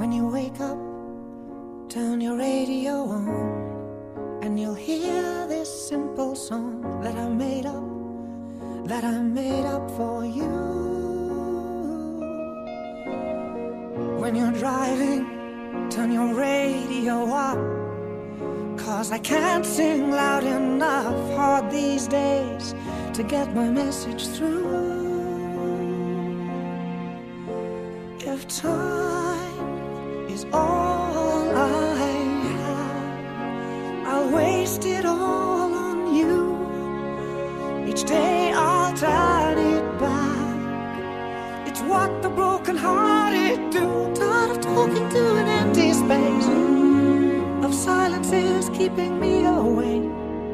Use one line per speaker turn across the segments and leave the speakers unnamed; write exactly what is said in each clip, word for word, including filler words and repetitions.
When you wake up, turn your radio on, and you'll hear this simple song that I made up, that I made up for you. When you're driving, turn your radio up, 'cause I can't sing loud enough, hard these days to get my message through. If time is all I have, I'll waste it all on you. Each day I'll turn it back. It's what the broken-hearted do. Tired of talking to an empty space, of silences keeping me awake.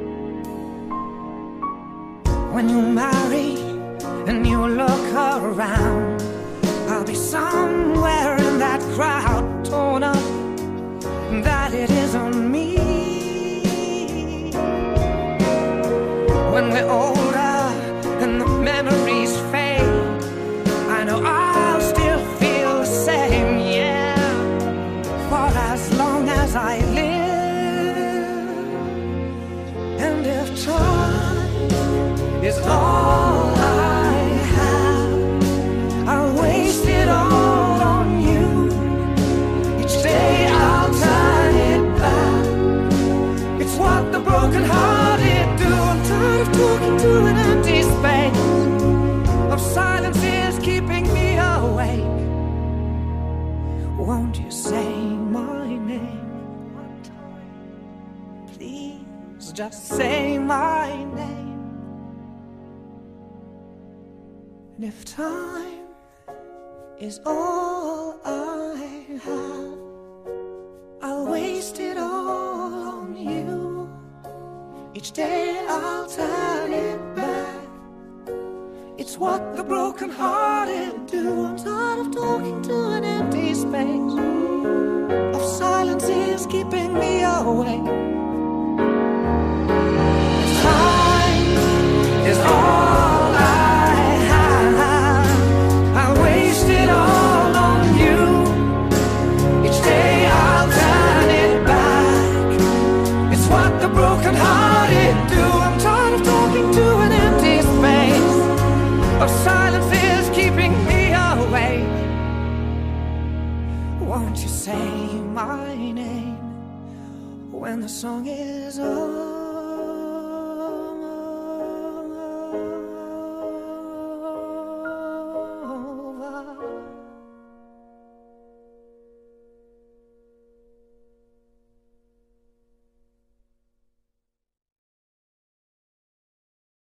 When you marry and you look around, I'll be somewhere in that crowd, torn up that it isn't me. When we're older and the memories fade, I know I'll still feel the same, yeah, for as long as I live. And if time is all I have, I'll waste it all on you. Each day I'll turn it back. It's what the broken-hearted do. I'm tired of talking to an empty space, of silences keeping me awake. Won't you say my name one time? Please just say my name. And if time is all I have, I'll waste it all on you. Each day I'll turn it back. It's what the broken-hearted do. I'm tired of talking to an empty space, of silences keeping me awake. If time is all I have, I'll waste it all on you. Each day I'll turn it back. It's what the broken-hearted do. I'm tired of talking to an empty space, of silences keeping me awake. Won't you say my name when the song is over?